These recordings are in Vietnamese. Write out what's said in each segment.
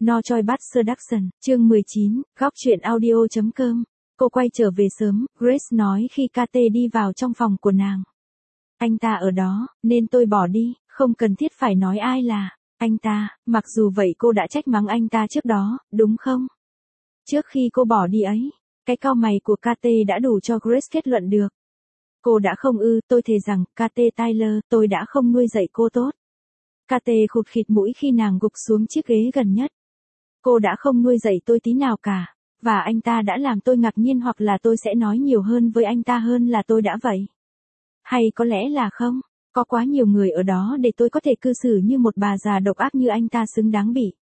No Choi Bad Seduction, chương 19, góc truyện audio.com. Cô quay trở về sớm, Grace nói khi KT đi vào trong phòng của nàng. Anh ta ở đó, nên tôi bỏ đi, không cần thiết phải nói ai là anh ta, mặc dù vậy cô đã trách mắng anh ta trước đó, đúng không? Trước khi cô bỏ đi ấy, cái cau mày của KT đã đủ cho Grace kết luận được. Cô đã không tôi thề rằng, KT Tyler, tôi đã không nuôi dạy cô tốt. KT khụt khịt mũi khi nàng gục xuống chiếc ghế gần nhất. Cô đã không nuôi dạy tôi tí nào cả, và anh ta đã làm tôi ngạc nhiên, hoặc là tôi sẽ nói nhiều hơn với anh ta hơn là tôi đã vậy. Hay có lẽ là không, có quá nhiều người ở đó để tôi có thể cư xử như một bà già độc ác như anh ta xứng đáng bị.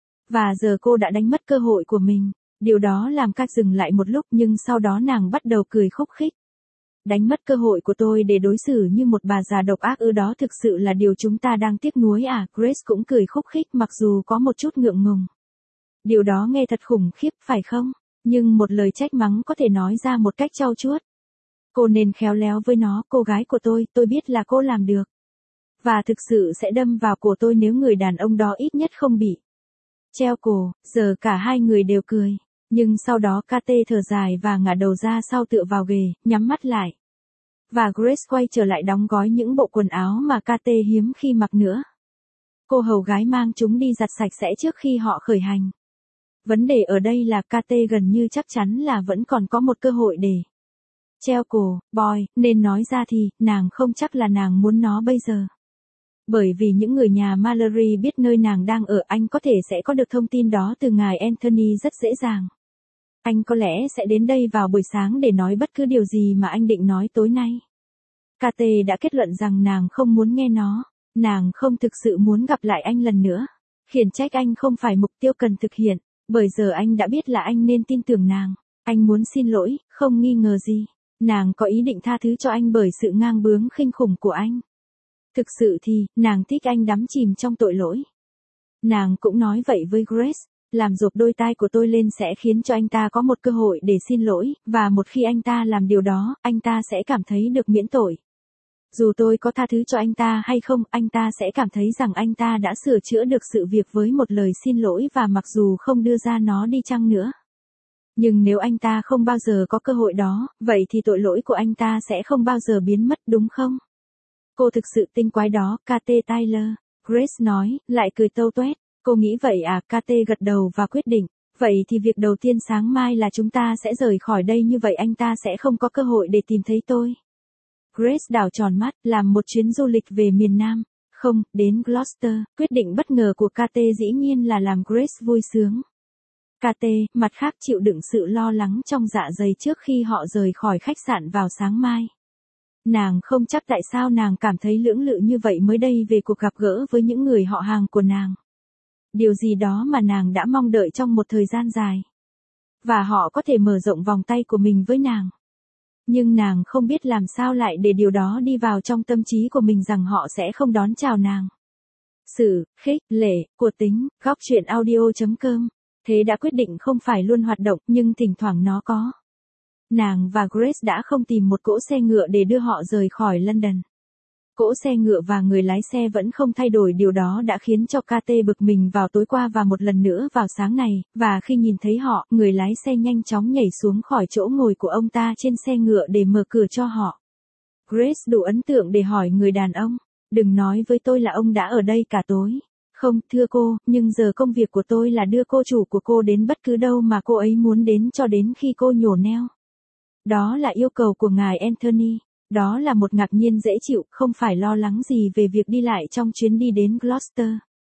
Và giờ cô đã đánh mất cơ hội của mình, điều đó làm Kat dừng lại một lúc, nhưng sau đó nàng bắt đầu cười khúc khích. Đánh mất cơ hội của tôi để đối xử như một bà già độc ác đó thực sự là điều chúng ta đang tiếc nuối à? Grace cũng cười khúc khích mặc dù có một chút ngượng ngùng. Điều đó nghe thật khủng khiếp phải không? Nhưng một lời trách mắng có thể nói ra một cách trau chuốt. Cô nên khéo léo với nó, cô gái của tôi biết là cô làm được. Và thực sự sẽ đâm vào cổ tôi nếu người đàn ông đó ít nhất không bị treo cổ. Giờ cả hai người đều cười. Nhưng sau đó KT thở dài và ngả đầu ra sau tựa vào ghế, nhắm mắt lại. Và Grace quay trở lại đóng gói những bộ quần áo mà KT hiếm khi mặc nữa. Cô hầu gái mang chúng đi giặt sạch sẽ trước khi họ khởi hành. Vấn đề ở đây là KT gần như chắc chắn là vẫn còn có một cơ hội để treo cổ, boy, nên nói ra thì, nàng không chắc là nàng muốn nó bây giờ. Bởi vì những người nhà Mallory biết nơi nàng đang ở, anh có thể sẽ có được thông tin đó từ ngài Anthony rất dễ dàng. Anh có lẽ sẽ đến đây vào buổi sáng để nói bất cứ điều gì mà anh định nói tối nay. KT đã kết luận rằng nàng không muốn nghe nó, nàng không thực sự muốn gặp lại anh lần nữa. Khiển trách anh không phải mục tiêu cần thực hiện, bởi giờ anh đã biết là anh nên tin tưởng nàng. Anh muốn xin lỗi, không nghi ngờ gì. Nàng có ý định tha thứ cho anh bởi sự ngang bướng khinh khủng của anh. Thực sự thì, nàng thích anh đắm chìm trong tội lỗi. Nàng cũng nói vậy với Grace. Làm rộp đôi tai của tôi lên sẽ khiến cho anh ta có một cơ hội để xin lỗi, và một khi anh ta làm điều đó, anh ta sẽ cảm thấy được miễn tội. Dù tôi có tha thứ cho anh ta hay không, anh ta sẽ cảm thấy rằng anh ta đã sửa chữa được sự việc với một lời xin lỗi, và mặc dù không đưa ra nó đi chăng nữa. Nhưng nếu anh ta không bao giờ có cơ hội đó, vậy thì tội lỗi của anh ta sẽ không bao giờ biến mất, đúng không? Cô thực sự tinh quái đó, KT Tyler, Grace nói, lại cười tâu tuét. Cô nghĩ vậy à? KT gật đầu và quyết định. Vậy thì việc đầu tiên sáng mai là chúng ta sẽ rời khỏi đây, như vậy anh ta sẽ không có cơ hội để tìm thấy tôi. Grace đảo tròn mắt, làm một chuyến du lịch về miền Nam. Không, đến Gloucester. Quyết định bất ngờ của KT dĩ nhiên là làm Grace vui sướng. KT, mặt khác, chịu đựng sự lo lắng trong dạ dày trước khi họ rời khỏi khách sạn vào sáng mai. Nàng không chắc tại sao nàng cảm thấy lưỡng lự như vậy mới đây về cuộc gặp gỡ với những người họ hàng của nàng. Điều gì đó mà nàng đã mong đợi trong một thời gian dài. Và họ có thể mở rộng vòng tay của mình với nàng. Nhưng nàng không biết làm sao lại để điều đó đi vào trong tâm trí của mình rằng họ sẽ không đón chào nàng. Sự, khích, lệ, của tính, góc truyện audio.com. Thế đã quyết định không phải luôn hoạt động, nhưng thỉnh thoảng nó có. Nàng và Grace đã không tìm một cỗ xe ngựa để đưa họ rời khỏi London. Cỗ xe ngựa và người lái xe vẫn không thay đổi, điều đó đã khiến cho KT bực mình vào tối qua và một lần nữa vào sáng này, và khi nhìn thấy họ, người lái xe nhanh chóng nhảy xuống khỏi chỗ ngồi của ông ta trên xe ngựa để mở cửa cho họ. Grace đủ ấn tượng để hỏi người đàn ông, đừng nói với tôi là ông đã ở đây cả tối. Không, thưa cô, nhưng giờ công việc của tôi là đưa cô chủ của cô đến bất cứ đâu mà cô ấy muốn đến cho đến khi cô nhổ neo. Đó là yêu cầu của ngài Anthony. Đó là một ngạc nhiên dễ chịu, không phải lo lắng gì về việc đi lại trong chuyến đi đến Gloucester.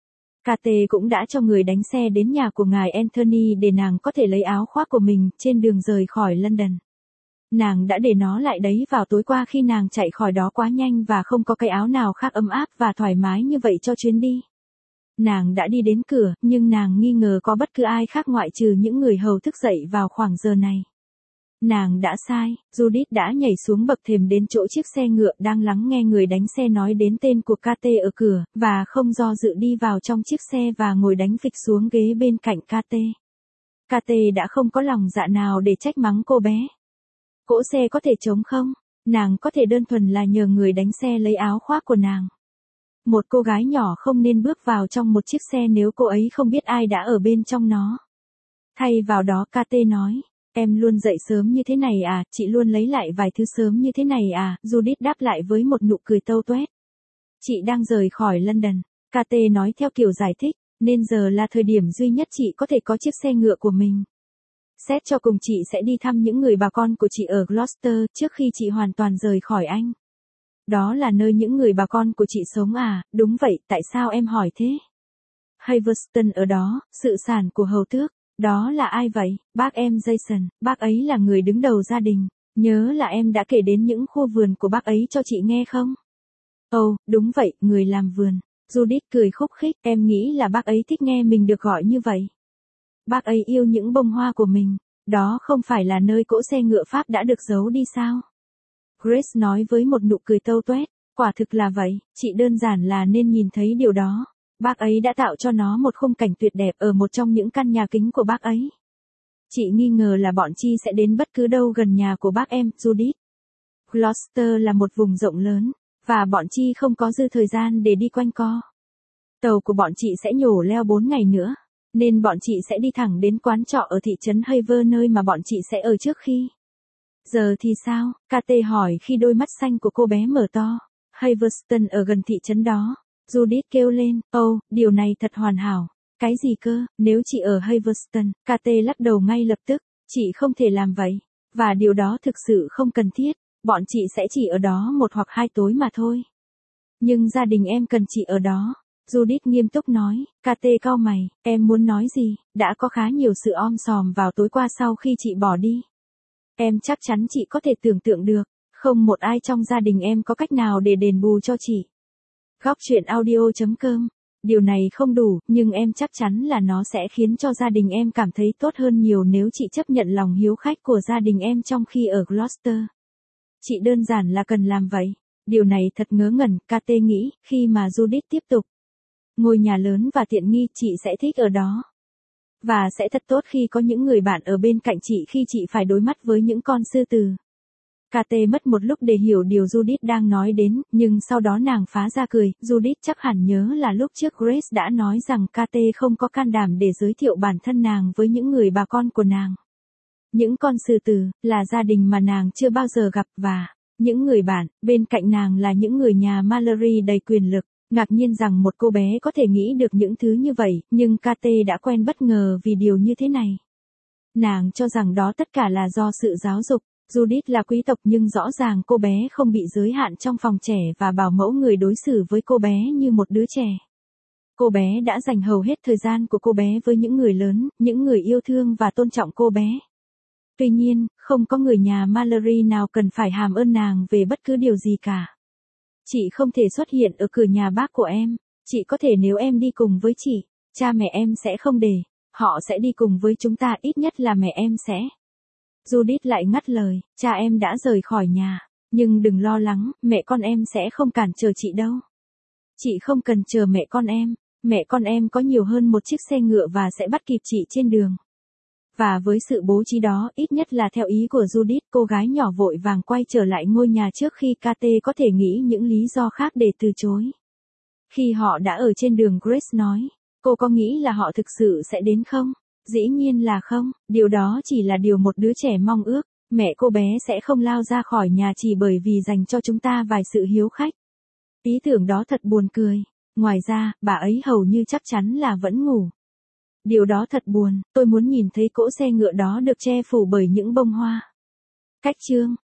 KT cũng đã cho người đánh xe đến nhà của ngài Anthony để nàng có thể lấy áo khoác của mình trên đường rời khỏi London. Nàng đã để nó lại đấy vào tối qua khi nàng chạy khỏi đó quá nhanh và không có cái áo nào khác ấm áp và thoải mái như vậy cho chuyến đi. Nàng đã đi đến cửa, nhưng nàng nghi ngờ có bất cứ ai khác ngoại trừ những người hầu thức dậy vào khoảng giờ này. Nàng đã sai, Judith đã nhảy xuống bậc thềm đến chỗ chiếc xe ngựa đang lắng nghe người đánh xe nói đến tên của KT ở cửa, và không do dự đi vào trong chiếc xe và ngồi đánh phịch xuống ghế bên cạnh KT. KT đã không có lòng dạ nào để trách mắng cô bé. Cỗ xe có thể trống không? Nàng có thể đơn thuần là nhờ người đánh xe lấy áo khoác của nàng. Một cô gái nhỏ không nên bước vào trong một chiếc xe nếu cô ấy không biết ai đã ở bên trong nó. Thay vào đó KT nói, em luôn dậy sớm như thế này à, chị luôn lấy lại vài thứ sớm như thế này à, Judith đáp lại với một nụ cười tâu tuét. Chị đang rời khỏi London, KT nói theo kiểu giải thích, nên giờ là thời điểm duy nhất chị có thể có chiếc xe ngựa của mình. Xét cho cùng chị sẽ đi thăm những người bà con của chị ở Gloucester trước khi chị hoàn toàn rời khỏi Anh. Đó là nơi những người bà con của chị sống à, đúng vậy, tại sao em hỏi thế? Haverston ở đó, sự sản của hầu tước, đó là ai vậy? Bác em Jason, bác ấy là người đứng đầu gia đình, nhớ là em đã kể đến những khu vườn của bác ấy cho chị nghe không? Ồ, đúng vậy, người làm vườn. Judith cười khúc khích, em nghĩ là bác ấy thích nghe mình được gọi như vậy. Bác ấy yêu những bông hoa của mình, đó không phải là nơi cỗ xe ngựa Pháp đã được giấu đi sao? Grace nói với một nụ cười tâu tuét, quả thực là vậy, chị đơn giản là nên nhìn thấy điều đó. Bác ấy đã tạo cho nó một khung cảnh tuyệt đẹp ở một trong những căn nhà kính của bác ấy. Chị nghi ngờ là bọn Chi sẽ đến bất cứ đâu gần nhà của bác em, Judith. Gloucester là một vùng rộng lớn, và bọn Chi không có dư thời gian để đi quanh co. Tàu của bọn chị sẽ nhổ leo 4 ngày nữa, nên bọn chị sẽ đi thẳng đến quán trọ ở thị trấn Haver nơi mà bọn chị sẽ ở trước khi. Giờ thì sao? KT hỏi khi đôi mắt xanh của cô bé mở to. Haverston ở gần thị trấn đó. Judith kêu lên, điều này thật hoàn hảo. Cái gì cơ, nếu chị ở Haverston? KT lắc đầu ngay lập tức, chị không thể làm vậy. Và điều đó thực sự không cần thiết, bọn chị sẽ chỉ ở đó 1 hoặc 2 tối mà thôi. Nhưng gia đình em cần chị ở đó. Judith nghiêm túc nói, KT cau mày, em muốn nói gì, đã có khá nhiều sự om sòm vào tối qua sau khi chị bỏ đi. Em chắc chắn chị có thể tưởng tượng được, không một ai trong gia đình em có cách nào để đền bù cho chị. Góc truyện audio.com. Điều này không đủ, nhưng em chắc chắn là nó sẽ khiến cho gia đình em cảm thấy tốt hơn nhiều nếu chị chấp nhận lòng hiếu khách của gia đình em trong khi ở Gloucester. Chị đơn giản là cần làm vậy. Điều này thật ngớ ngẩn, KT nghĩ, khi mà Judith tiếp tục. Ngôi nhà lớn và tiện nghi, chị sẽ thích ở đó. Và sẽ thật tốt khi có những người bạn ở bên cạnh chị khi chị phải đối mặt với những con sư tử. KT mất một lúc để hiểu điều Judith đang nói đến, nhưng sau đó nàng phá ra cười. Judith chắc hẳn nhớ là lúc trước Grace đã nói rằng KT không có can đảm để giới thiệu bản thân nàng với những người bà con của nàng. Những con sư tử, là gia đình mà nàng chưa bao giờ gặp và những người bạn, bên cạnh nàng là những người nhà Mallory đầy quyền lực. Ngạc nhiên rằng một cô bé có thể nghĩ được những thứ như vậy, nhưng KT đã quen bất ngờ vì điều như thế này. Nàng cho rằng đó tất cả là do sự giáo dục. Judith là quý tộc nhưng rõ ràng cô bé không bị giới hạn trong phòng trẻ và bảo mẫu người đối xử với cô bé như một đứa trẻ. Cô bé đã dành hầu hết thời gian của cô bé với những người lớn, những người yêu thương và tôn trọng cô bé. Tuy nhiên, không có người nhà Mallory nào cần phải hàm ơn nàng về bất cứ điều gì cả. Chị không thể xuất hiện ở cửa nhà bác của em, chị có thể nếu em đi cùng với chị, cha mẹ em sẽ không để, họ sẽ đi cùng với chúng ta, ít nhất là mẹ em sẽ. Judith lại ngắt lời, cha em đã rời khỏi nhà, nhưng đừng lo lắng, mẹ con em sẽ không cản trở chị đâu. Chị không cần chờ mẹ con em có nhiều hơn một chiếc xe ngựa và sẽ bắt kịp chị trên đường. Và với sự bố trí đó, ít nhất là theo ý của Judith, cô gái nhỏ vội vàng quay trở lại ngôi nhà trước khi KT có thể nghĩ những lý do khác để từ chối. Khi họ đã ở trên đường, Grace nói, cô có nghĩ là họ thực sự sẽ đến không? Dĩ nhiên là không, điều đó chỉ là điều một đứa trẻ mong ước, mẹ cô bé sẽ không lao ra khỏi nhà chỉ bởi vì dành cho chúng ta vài sự hiếu khách. Ý tưởng đó thật buồn cười, ngoài ra, bà ấy hầu như chắc chắn là vẫn ngủ. Điều đó thật buồn, tôi muốn nhìn thấy cỗ xe ngựa đó được che phủ bởi những bông hoa. Cách chương